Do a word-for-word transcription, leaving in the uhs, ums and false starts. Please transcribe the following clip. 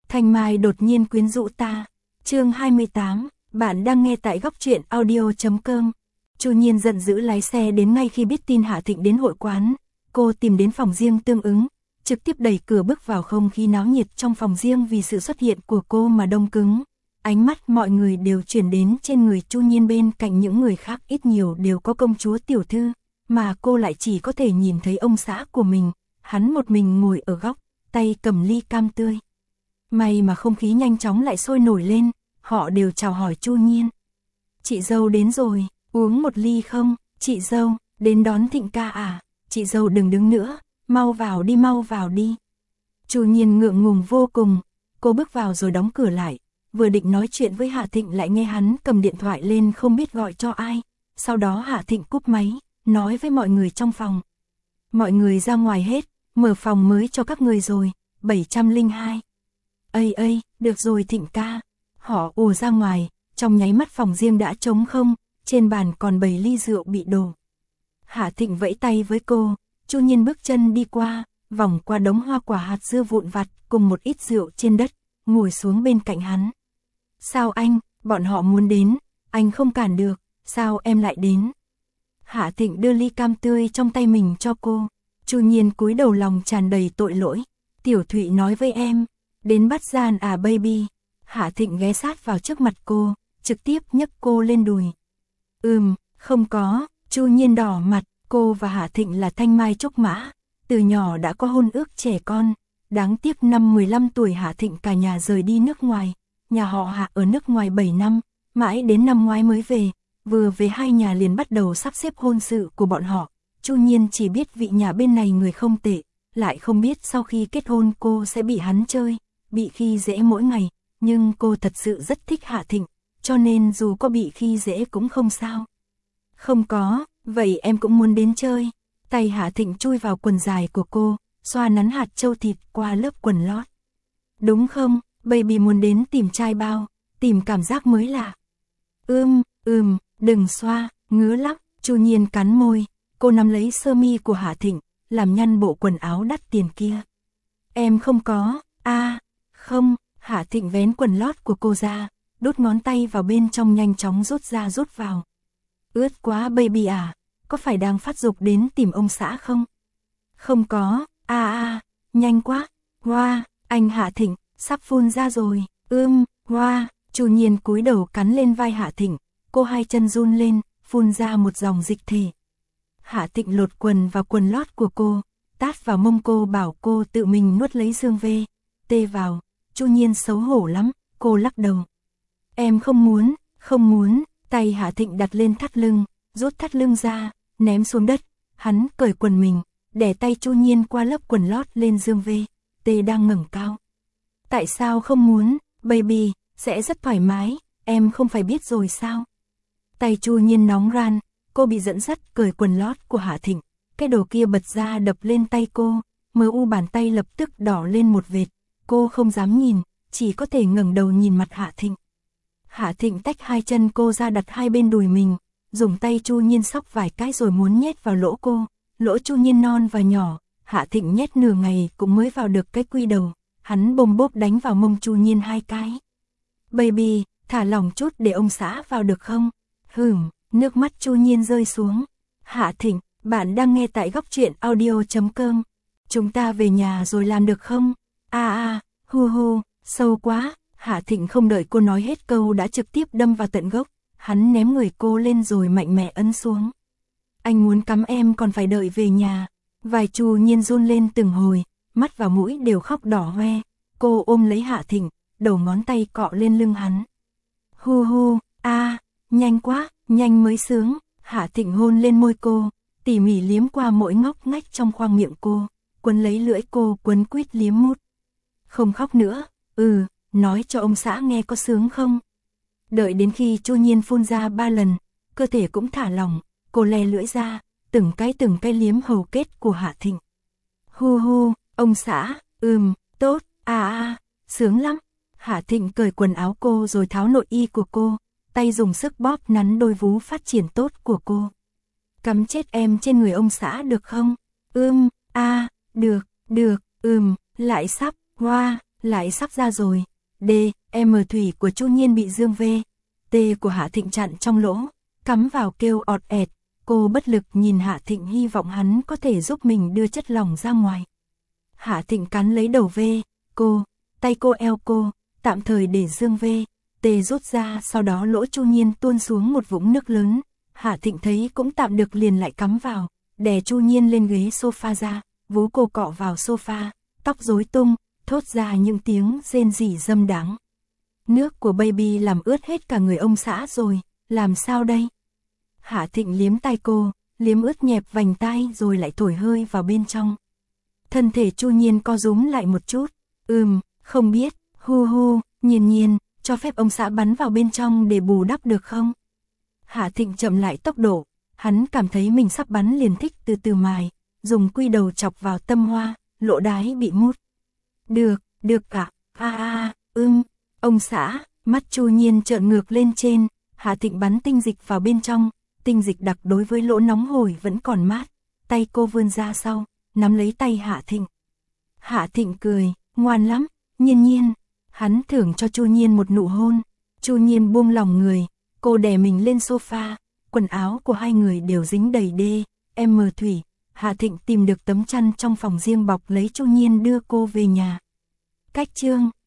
Thanh Mai đột nhiên quyến rũ ta. Chương hai mươi tám, bạn đang nghe tại góc truyện audio chấm com. Chu Nhiên giận dữ lái xe đến ngay khi biết tin Hạ Thịnh đến hội quán. Cô tìm đến phòng riêng tương ứng, trực tiếp đẩy cửa bước vào, không khí náo nhiệt trong phòng riêng vì sự xuất hiện của cô mà đông cứng. Ánh mắt mọi người đều chuyển đến trên người Chu Nhiên, bên cạnh những người khác ít nhiều đều có công chúa tiểu thư, mà cô lại chỉ có thể nhìn thấy ông xã của mình. Hắn một mình ngồi ở góc, tay cầm ly cam tươi. May mà không khí nhanh chóng lại sôi nổi lên, họ đều chào hỏi Chu Nhiên. Chị dâu đến rồi, uống một ly không? Chị dâu, đến đón Thịnh ca à? Chị dâu đừng đứng nữa, mau vào đi, mau vào đi. Chu Nhiên ngượng ngùng vô cùng, cô bước vào rồi đóng cửa lại, vừa định nói chuyện với Hạ Thịnh lại nghe hắn cầm điện thoại lên không biết gọi cho ai. Sau đó Hạ Thịnh cúp máy, nói với mọi người trong phòng. Mọi người ra ngoài hết, mở phòng mới cho các người rồi, bảy trăm lẻ hai. Ây ây, được rồi Thịnh ca. Họ ùa ra ngoài, trong nháy mắt phòng riêng đã trống không, trên bàn còn bảy ly rượu bị đổ. Hạ Thịnh vẫy tay với cô, Chu Nhiên bước chân đi qua, vòng qua đống hoa quả hạt dưa vụn vặt cùng một ít rượu trên đất, ngồi xuống bên cạnh hắn. Sao anh, bọn họ muốn đến, anh không cản được, sao em lại đến? Hạ Thịnh đưa ly cam tươi trong tay mình cho cô. Chu Nhiên cúi đầu lòng tràn đầy tội lỗi. Tiểu Thụy nói với em, đến bắt gian à baby. Hạ Thịnh ghé sát vào trước mặt cô, trực tiếp nhấc cô lên đùi. Ừm, không có. Chu Nhiên đỏ mặt. Cô và Hạ Thịnh là thanh mai trúc mã, từ nhỏ đã có hôn ước trẻ con. Đáng tiếc năm mười lăm tuổi Hạ Thịnh cả nhà rời đi nước ngoài. Nhà họ Hạ ở nước ngoài bảy năm, mãi đến năm ngoái mới về. Vừa về hai nhà liền bắt đầu sắp xếp hôn sự của bọn họ. Chu Nhiên chỉ biết vị nhà bên này người không tệ, lại không biết sau khi kết hôn cô sẽ bị hắn chơi, bị khi dễ mỗi ngày. Nhưng cô thật sự rất thích Hạ Thịnh, cho nên dù có bị khi dễ cũng không sao. Không có, vậy em cũng muốn đến chơi. Tay Hạ Thịnh chui vào quần dài của cô, xoa nắn hạt châu thịt qua lớp quần lót. Đúng không, baby muốn đến tìm trai bao, tìm cảm giác mới lạ. Ưm, ừm, đừng xoa, ngứa lắm. Chu Nhiên cắn môi, cô nắm lấy sơ mi của Hạ Thịnh, làm nhăn bộ quần áo đắt tiền kia. Em không có, a à, không. Hạ Thịnh vén quần lót của cô ra, đút ngón tay vào bên trong nhanh chóng rút ra rút vào. Ướt quá baby à, có phải đang phát dục đến tìm ông xã không? Không có, a à, a, à, nhanh quá, hoa, anh Hạ Thịnh, sắp phun ra rồi, ưm, hoa. Chu Nhiên cúi đầu cắn lên vai Hạ Thịnh, cô hai chân run lên, phun ra một dòng dịch thể. Hạ Thịnh lột quần vào quần lót của cô, tát vào mông cô bảo cô tự mình nuốt lấy dương vê, tê vào. Chu Nhiên xấu hổ lắm, cô lắc đầu. Em không muốn, không muốn. Tay Hạ Thịnh đặt lên thắt lưng, rút thắt lưng ra, ném xuống đất. Hắn cởi quần mình, đè tay Chu Nhiên qua lớp quần lót lên dương vê, tê đang ngẩng cao. Tại sao không muốn, baby, sẽ rất thoải mái, em không phải biết rồi sao? Tay Chu Nhiên nóng ran, cô bị dẫn dắt cởi quần lót của Hạ Thịnh. Cái đồ kia bật ra đập lên tay cô, mờ u bàn tay lập tức đỏ lên một vệt. Cô không dám nhìn, chỉ có thể ngẩng đầu nhìn mặt Hạ Thịnh. Hạ Thịnh tách hai chân cô ra đặt hai bên đùi mình, dùng tay Chu Nhiên xóc vài cái rồi muốn nhét vào lỗ cô. Lỗ Chu Nhiên non và nhỏ, Hạ Thịnh nhét nửa ngày cũng mới vào được cái quy đầu. Hắn bôm bốp đánh vào mông Chu Nhiên hai cái. Baby, thả lỏng chút để ông xã vào được không? Hửm, nước mắt Chu Nhiên rơi xuống. Hạ Thịnh, bạn đang nghe tại góc truyện audio chấm com. Chúng ta về nhà rồi làm được không? A a, hu hu, sâu quá. Hạ Thịnh không đợi cô nói hết câu đã trực tiếp đâm vào tận gốc. Hắn ném người cô lên rồi mạnh mẽ ấn xuống. Anh muốn cắm em còn phải đợi về nhà. Vai Chu Nhiên run lên từng hồi, mắt và mũi đều khóc đỏ hoe. Cô ôm lấy Hạ Thịnh, đầu ngón tay cọ lên lưng hắn. Hu hu, a, nhanh quá, nhanh mới sướng. Hạ Thịnh hôn lên môi cô, tỉ mỉ liếm qua mỗi ngóc ngách trong khoang miệng cô, quấn lấy lưỡi cô quấn quýt liếm mút. Không khóc nữa, ừ, nói cho ông xã nghe có sướng không? Đợi đến khi Chu Nhiên phun ra ba lần, cơ thể cũng thả lỏng, cô le lưỡi ra, từng cái từng cái liếm hầu kết của Hạ Thịnh. Hu hu, ông xã, ừm, tốt, à à, sướng lắm. Hạ Thịnh cởi quần áo cô rồi tháo nội y của cô, tay dùng sức bóp nắn đôi vú phát triển tốt của cô. Cắm chết em trên người ông xã được không? Ưm, a, à, được, được, ừm, lại sắp, hoa. lại sắp ra rồi. D, M Thủy của Chu Nhiên bị Dương V, T của Hạ Thịnh chặn trong lỗ, cắm vào kêu ọt ẹt. Cô bất lực nhìn Hạ Thịnh hy vọng hắn có thể giúp mình đưa chất lỏng ra ngoài. Hạ Thịnh cắn lấy đầu V, cô, tay cô eo cô, tạm thời để Dương V, T rút ra, sau đó lỗ Chu Nhiên tuôn xuống một vũng nước lớn. Hạ Thịnh thấy cũng tạm được liền lại cắm vào, đè Chu Nhiên lên ghế sofa ra, vú cô cọ vào sofa, tóc rối tung, thốt ra những tiếng rên rỉ dâm đáng. Nước của baby làm ướt hết cả người ông xã rồi, làm sao đây? Hạ Thịnh liếm tai cô, liếm ướt nhẹp vành tai rồi lại thổi hơi vào bên trong. Thân thể Chu Nhiên co rúm lại một chút, ừm, không biết, hu hu, Nhiên Nhiên, cho phép ông xã bắn vào bên trong để bù đắp được không? Hạ Thịnh chậm lại tốc độ, hắn cảm thấy mình sắp bắn liền thích từ từ mài, dùng quy đầu chọc vào tâm hoa, lỗ đái bị mút. Được, được cả, a a, ưm, ông xã, mắt Chu Nhiên trợn ngược lên trên, Hạ Thịnh bắn tinh dịch vào bên trong, tinh dịch đặc đối với lỗ nóng hổi vẫn còn mát, tay cô vươn ra sau, nắm lấy tay Hạ Thịnh. Hạ Thịnh cười, ngoan lắm, Nhiên Nhiên, hắn thưởng cho Chu Nhiên một nụ hôn, Chu Nhiên buông lòng người, cô đè mình lên sofa, quần áo của hai người đều dính đầy D, M Thủy. Hạ Thịnh tìm được tấm chăn trong phòng riêng bọc lấy Chu Nhiên đưa cô về nhà. Cách chương